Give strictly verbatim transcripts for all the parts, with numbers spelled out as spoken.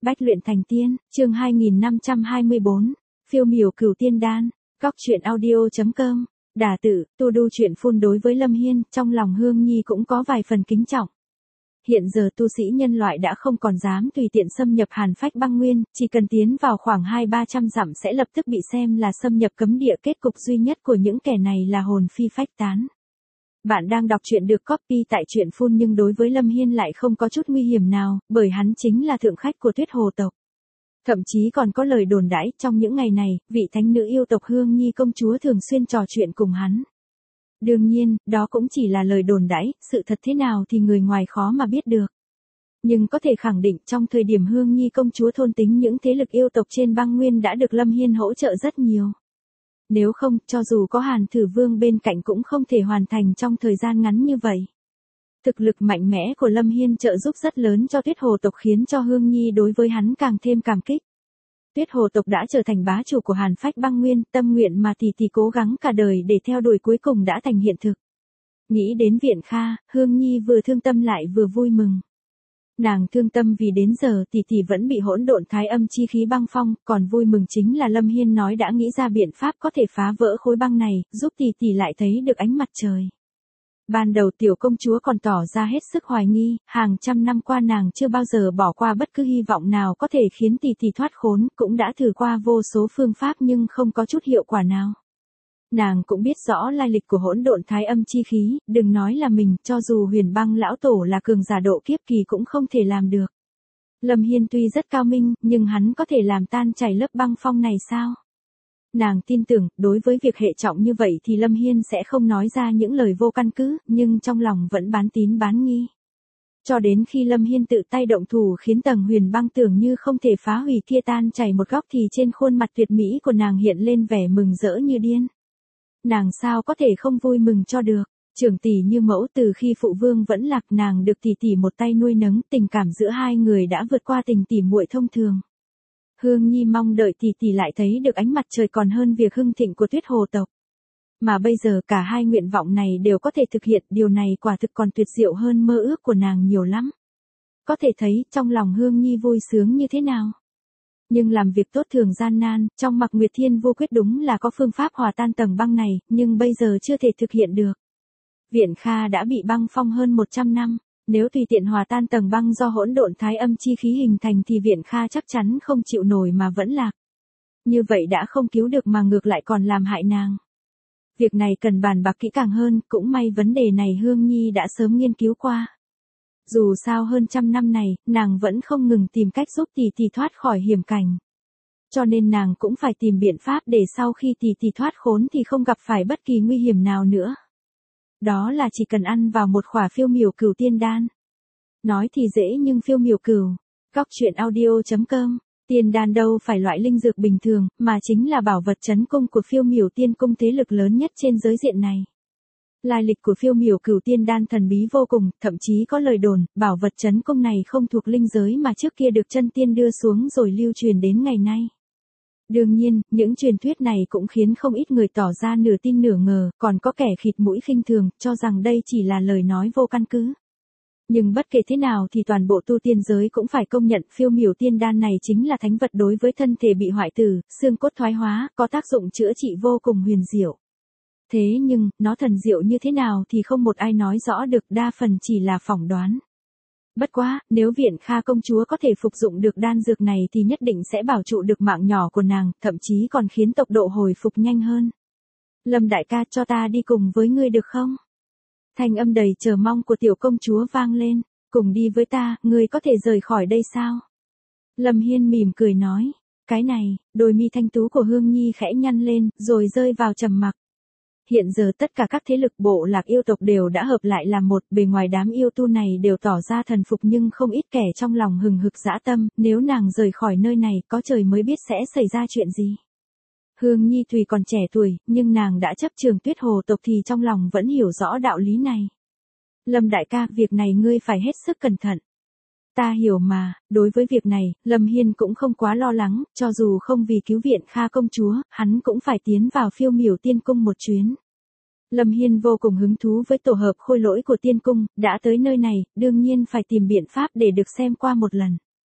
Bách luyện thành tiên, chương hai nghìn năm trăm hai mươi bốn, phiêu miểu cửu tiên đan, góc truyện audio.com, đả tử, tu đu chuyện phun đối với Lâm Hiên, trong lòng Hương Nhi cũng có vài phần kính trọng. Hiện giờ tu sĩ nhân loại đã không còn dám tùy tiện xâm nhập Hàn Phách băng nguyên, chỉ cần tiến vào khoảng hai ba trăm dặm sẽ lập tức bị xem là xâm nhập cấm địa, kết cục duy nhất của những kẻ này là hồn phi phách tán. Bạn đang đọc truyện được copy tại truyện phun nhưng đối với Lâm Hiên lại không có chút nguy hiểm nào, bởi hắn chính là thượng khách của Tuyết Hồ tộc. Thậm chí còn có lời đồn đãi trong những ngày này, vị thánh nữ yêu tộc Hương Nhi công chúa thường xuyên trò chuyện cùng hắn. Đương nhiên, đó cũng chỉ là lời đồn đãi, sự thật thế nào thì người ngoài khó mà biết được. Nhưng có thể khẳng định trong thời điểm Hương Nhi công chúa thôn tính những thế lực yêu tộc trên băng nguyên đã được Lâm Hiên hỗ trợ rất nhiều. Nếu không, cho dù có Hàn Thử Vương bên cạnh cũng không thể hoàn thành trong thời gian ngắn như vậy. Thực lực mạnh mẽ của Lâm Hiên trợ giúp rất lớn cho Tuyết Hồ tộc khiến cho Hương Nhi đối với hắn càng thêm cảm kích. Tuyết Hồ tộc đã trở thành bá chủ của Hàn Phách băng nguyên, tâm nguyện mà tỷ tỷ cố gắng cả đời để theo đuổi cuối cùng đã thành hiện thực. Nghĩ đến Viện Kha, Hương Nhi vừa thương tâm lại vừa vui mừng. Nàng thương tâm vì đến giờ tỷ tỷ vẫn bị hỗn độn thái âm chi khí băng phong, còn vui mừng chính là Lâm Hiên nói đã nghĩ ra biện pháp có thể phá vỡ khối băng này, giúp tỷ tỷ lại thấy được ánh mặt trời. Ban đầu tiểu công chúa còn tỏ ra hết sức hoài nghi, hàng trăm năm qua nàng chưa bao giờ bỏ qua bất cứ hy vọng nào có thể khiến tỷ tỷ thoát khốn, cũng đã thử qua vô số phương pháp nhưng không có chút hiệu quả nào. Nàng cũng biết rõ lai lịch của hỗn độn thái âm chi khí, đừng nói là mình, cho dù Huyền Băng lão tổ là cường giả độ kiếp kỳ cũng không thể làm được. Lâm Hiên tuy rất cao minh, nhưng hắn có thể làm tan chảy lớp băng phong này sao? Nàng tin tưởng, đối với việc hệ trọng như vậy thì Lâm Hiên sẽ không nói ra những lời vô căn cứ, nhưng trong lòng vẫn bán tín bán nghi. Cho đến khi Lâm Hiên tự tay động thủ khiến tầng Huyền Băng tưởng như không thể phá hủy kia tan chảy một góc thì trên khuôn mặt tuyệt mỹ của nàng hiện lên vẻ mừng rỡ như điên. Nàng sao có thể không vui mừng cho được, trưởng tỷ như mẫu từ khi phụ vương vẫn lạc nàng được tỷ tỷ một tay nuôi nấng, tình cảm giữa hai người đã vượt qua tình tỷ muội thông thường. Hương Nhi mong đợi tỷ tỷ lại thấy được ánh mặt trời còn hơn việc hưng thịnh của Tuyết Hồ tộc. Mà bây giờ cả hai nguyện vọng này đều có thể thực hiện, điều này quả thực còn tuyệt diệu hơn mơ ước của nàng nhiều lắm. Có thể thấy trong lòng Hương Nhi vui sướng như thế nào. Nhưng làm việc tốt thường gian nan, trong Mặc Nguyệt Thiên Vô Quyết đúng là có phương pháp hòa tan tầng băng này, nhưng bây giờ chưa thể thực hiện được. Viện Kha đã bị băng phong hơn một trăm năm, nếu tùy tiện hòa tan tầng băng do hỗn độn thái âm chi khí hình thành thì Viện Kha chắc chắn không chịu nổi mà vẫn lạc. Như vậy đã không cứu được mà ngược lại còn làm hại nàng. Việc này cần bàn bạc kỹ càng hơn, cũng may vấn đề này Hương Nhi đã sớm nghiên cứu qua. Dù sao hơn trăm năm này, nàng vẫn không ngừng tìm cách giúp tỷ tỷ thoát khỏi hiểm cảnh. Cho nên nàng cũng phải tìm biện pháp để sau khi tỷ tỷ thoát khốn thì không gặp phải bất kỳ nguy hiểm nào nữa. Đó là chỉ cần ăn vào một khỏa phiêu miểu cửu tiên đan. Nói thì dễ nhưng phiêu miểu cửu, góc truyện audio.com, tiên đan đâu phải loại linh dược bình thường, mà chính là bảo vật trấn cung của phiêu miểu tiên cung, thế lực lớn nhất trên giới diện này. Lai lịch của phiêu miểu cửu tiên đan thần bí vô cùng, thậm chí có lời đồn, bảo vật trấn cung này không thuộc linh giới mà trước kia được chân tiên đưa xuống rồi lưu truyền đến ngày nay. Đương nhiên, những truyền thuyết này cũng khiến không ít người tỏ ra nửa tin nửa ngờ, còn có kẻ khịt mũi khinh thường, cho rằng đây chỉ là lời nói vô căn cứ. Nhưng bất kể thế nào thì toàn bộ tu tiên giới cũng phải công nhận phiêu miểu tiên đan này chính là thánh vật đối với thân thể bị hoại tử, xương cốt thoái hóa, có tác dụng chữa trị vô cùng huyền diệu. Thế nhưng, nó thần diệu như thế nào thì không một ai nói rõ được, đa phần chỉ là phỏng đoán. Bất quá, nếu Viện Kha công chúa có thể phục dụng được đan dược này thì nhất định sẽ bảo trụ được mạng nhỏ của nàng, thậm chí còn khiến tốc độ hồi phục nhanh hơn. Lâm đại ca, cho ta đi cùng với ngươi được không? Thanh âm đầy chờ mong của tiểu công chúa vang lên, cùng đi với ta, ngươi có thể rời khỏi đây sao? Lâm Hiên mỉm cười nói, cái này, đôi mi thanh tú của Hương Nhi khẽ nhăn lên, rồi rơi vào trầm mặc. Hiện giờ tất cả các thế lực bộ lạc yêu tộc đều đã hợp lại làm một, bề ngoài đám yêu tu này đều tỏ ra thần phục nhưng không ít kẻ trong lòng hừng hực dã tâm, nếu nàng rời khỏi nơi này có trời mới biết sẽ xảy ra chuyện gì. Hương Nhi tuy còn trẻ tuổi, nhưng nàng đã chấp trường Tuyết Hồ tộc thì trong lòng vẫn hiểu rõ đạo lý này. Lâm đại ca, việc này ngươi phải hết sức cẩn thận. Ta hiểu mà, đối với việc này, Lâm Hiên cũng không quá lo lắng, cho dù không vì cứu Viện Kha công chúa, hắn cũng phải tiến vào phiêu miểu tiên cung một chuyến. Lâm Hiên vô cùng hứng thú với tổ hợp khôi lỗi của tiên cung, đã tới nơi này, đương nhiên phải tìm biện pháp để được xem qua một lần.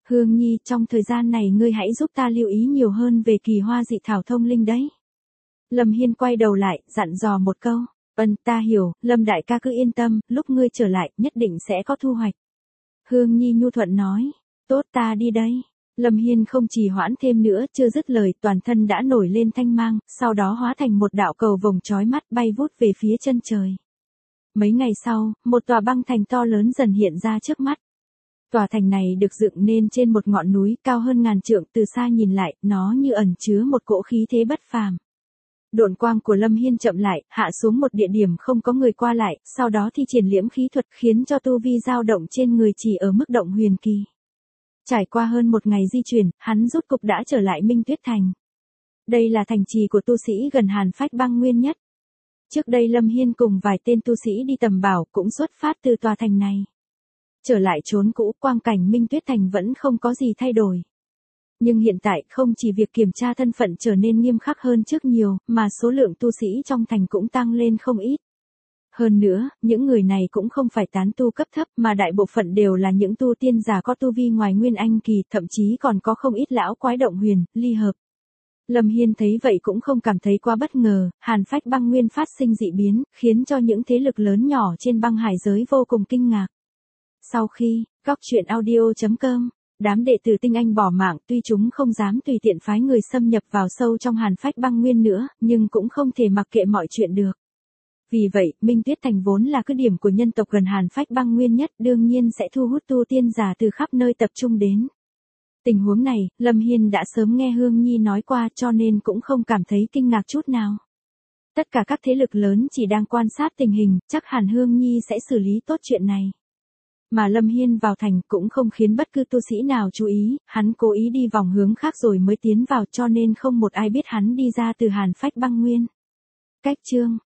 Hương Nhi, trong thời gian này ngươi hãy giúp ta lưu ý nhiều hơn về kỳ hoa dị thảo thông linh đấy. Lâm Hiên quay đầu lại, dặn dò một câu. Ân, ta hiểu, Lâm đại ca cứ yên tâm, lúc ngươi trở lại, nhất định sẽ có thu hoạch. Hương Nhi nhu thuận nói. Tốt, ta đi đây. Lâm Hiên không trì hoãn thêm nữa, chưa dứt lời, toàn thân đã nổi lên thanh mang, sau đó hóa thành một đạo cầu vồng chói mắt bay vút về phía chân trời. Mấy ngày sau, một tòa băng thành to lớn dần hiện ra trước mắt. Tòa thành này được dựng nên trên một ngọn núi cao hơn ngàn trượng, từ xa nhìn lại, nó như ẩn chứa một cỗ khí thế bất phàm. Độn quang của Lâm Hiên chậm lại, hạ xuống một địa điểm không có người qua lại, sau đó thi triển liễm khí thuật khiến cho tu vi dao động trên người chỉ ở mức động huyền kỳ. Trải qua hơn một ngày di chuyển, hắn rốt cục đã trở lại Minh Tuyết Thành. Đây là thành trì của tu sĩ gần Hàn Phách Băng Nguyên nhất. Trước đây Lâm Hiên cùng vài tên tu sĩ đi tầm bảo cũng xuất phát từ tòa thành này. Trở lại chốn cũ, quang cảnh Minh Tuyết Thành vẫn không có gì thay đổi. Nhưng hiện tại không chỉ việc kiểm tra thân phận trở nên nghiêm khắc hơn trước nhiều, mà số lượng tu sĩ trong thành cũng tăng lên không ít. Hơn nữa, những người này cũng không phải tán tu cấp thấp mà đại bộ phận đều là những tu tiên giả có tu vi ngoài Nguyên Anh kỳ, thậm chí còn có không ít lão quái động huyền, ly hợp. Lâm Hiên thấy vậy cũng không cảm thấy quá bất ngờ, Hàn Phách Băng Nguyên phát sinh dị biến, khiến cho những thế lực lớn nhỏ trên băng hải giới vô cùng kinh ngạc. Sau khi, góc truyện audio chấm com, đám đệ tử tinh anh bỏ mạng, tuy chúng không dám tùy tiện phái người xâm nhập vào sâu trong Hàn Phách Băng Nguyên nữa, nhưng cũng không thể mặc kệ mọi chuyện được. Vì vậy, Minh Tuyết Thành vốn là cứ điểm của nhân tộc gần Hàn Phách Băng Nguyên nhất, đương nhiên sẽ thu hút tu tiên giả từ khắp nơi tập trung đến. Tình huống này, Lâm Hiên đã sớm nghe Hương Nhi nói qua cho nên cũng không cảm thấy kinh ngạc chút nào. Tất cả các thế lực lớn chỉ đang quan sát tình hình, chắc hẳn Hương Nhi sẽ xử lý tốt chuyện này. Mà Lâm Hiên vào thành cũng không khiến bất cứ tu sĩ nào chú ý, hắn cố ý đi vòng hướng khác rồi mới tiến vào cho nên không một ai biết hắn đi ra từ Hàn Phách Băng Nguyên. Cách chương